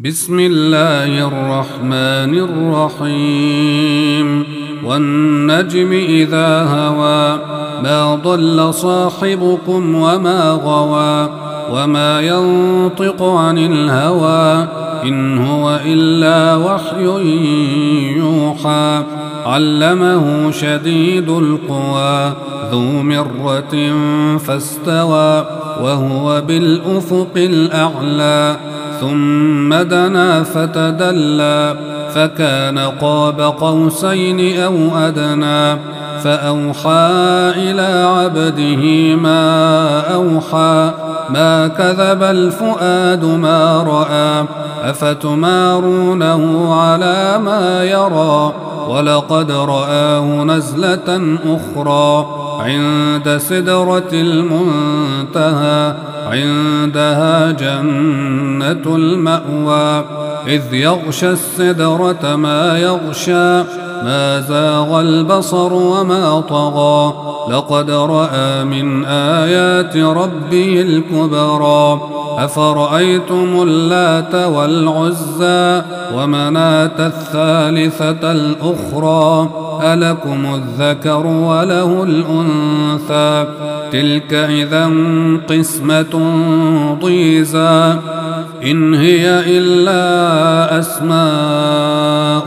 بسم الله الرحمن الرحيم والنجم إذا هوى ما ضل صاحبكم وما غوى وما ينطق عن الهوى إن هو إلا وحي يوحى علمه شديد القوى ذو مرة فاستوى وهو بالأفق الأعلى ثم دنا فتدلى فكان قاب قوسين أو أدنى فأوحى إلى عبده ما أوحى ما كذب الفؤاد ما رأى أفتمارونه على ما يرى ولقد رآه نزلة أخرى عند سدرة المنتهى عندها جنة المأوى إذ يغشى السدرة ما يغشى ما زاغ البصر وما طغى لقد رأى من آيات ربه الكبرى أفرأيتم اللات والعزى ومناة الثالثة الأخرى ألكم الذكر وله الأنثى تلك إذا قسمة ضيزى إن هي إلا أسماء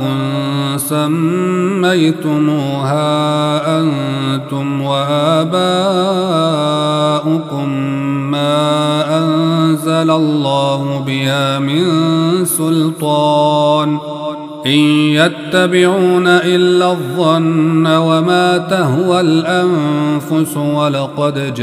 سميتموها أنتم وآباؤكم ما أنزل الله بها من سلطان إن يتبعون إلا الظن وما تهوى الأنفس ولقد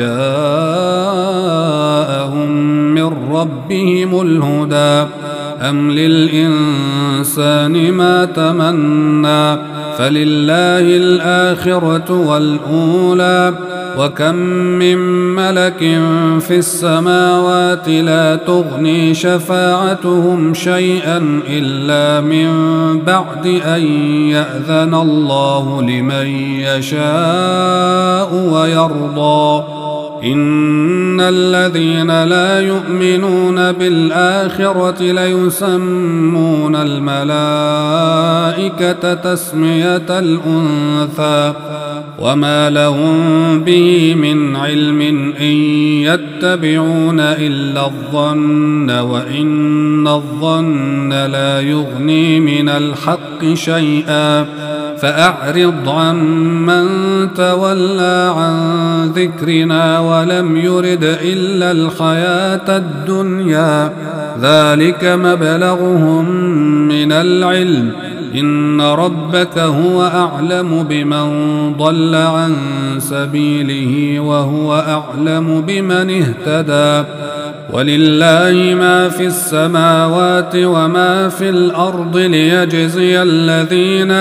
جاءهم من ربهم الهدى أم للإنسان ما تمنى فلله الآخرة والأولى وكم من ملك في السماوات لا تغني شفاعتهم شيئا إلا من بعد أن يأذن الله لمن يشاء ويرضى إن الذين لا يؤمنون بالآخرة ليسمون الملائكة تسمية الأنثى وما لهم به من علم إن يتبعون إلا الظن وإن الظن لا يغني من الحق شيئا فأعرض عمن تولى عن ذكرنا ولم يرد إلا الحياة الدنيا ذلك مبلغهم من العلم إن ربك هو أعلم بمن ضل عن سبيله وهو أعلم بمن اهتدى ولله ما في السماوات وما في الأرض ليجزي الذين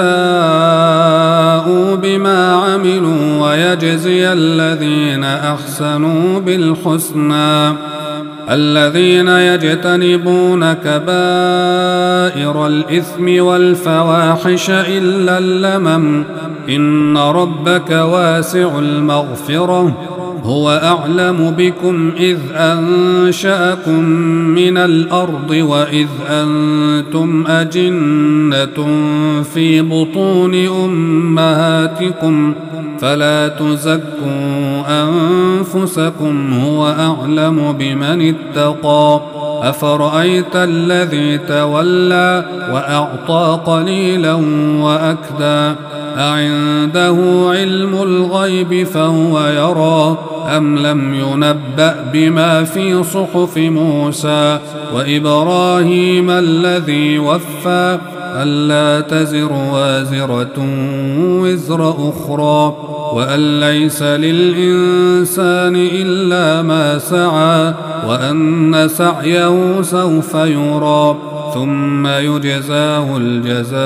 أساءوا بما عملوا ويجزي الذين أحسنوا بالحسنى الذين يجتنبون كبائر الإثم والفواحش إلا اللمم إن ربك واسع المغفرة هو أعلم بكم إذ أنشأكم من الأرض وإذ أنتم أجنة في بطون أمهاتكم فلا تزكوا أنفسكم هو أعلم بمن اتقى أفرأيت الذي تولى وأعطى قليلا وأكدى أعنده علم الغيب فهو يرى أم لم ينبأ بما في صحف موسى وإبراهيم الذي وفى ألا تزر وازرة وزر أخرى وأن ليس للإنسان إلا ما سعى وأن سعيه سوف يرى ثم يجزاه الجزاء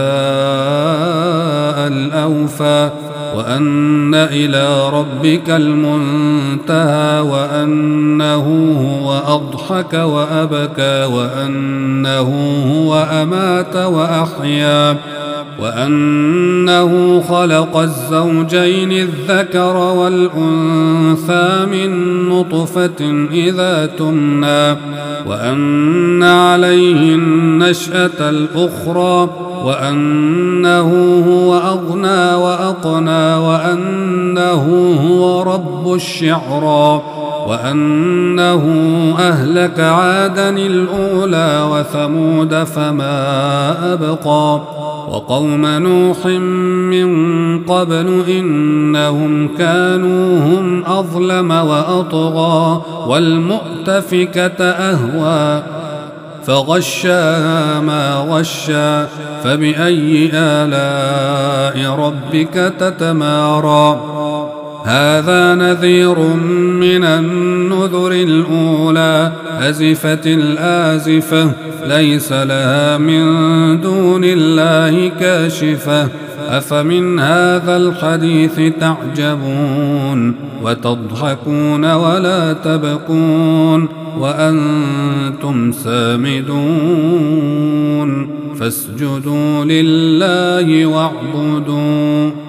الأوفى وأن إلى ربك المنتهى وأنه هو أضحك وأبكى وأنه هو أمات وأحيا وأنه خلق الزوجين الذكر والأنثى من نطفة إذا تمنى وأن عليه النشأة الأخرى وأنه هو أغنى وأقنى وأنه هو رب الشعرى وأنه أهلك عادا الأولى وثمود فما أبقى وقوم نوح من قبل إنهم كانوا هم أظلم وأطغى والمؤتفكة أهوى فغشاها ما غشى فبأي آلاء ربك تتمارى هذا نذير من النذر الأولى أزفت الآزفة ليس لها من دون الله كاشفة أفمن هذا الحديث تعجبون وتضحكون ولا تبكون وأنتم سامدون فاسجدوا لله واعبدوا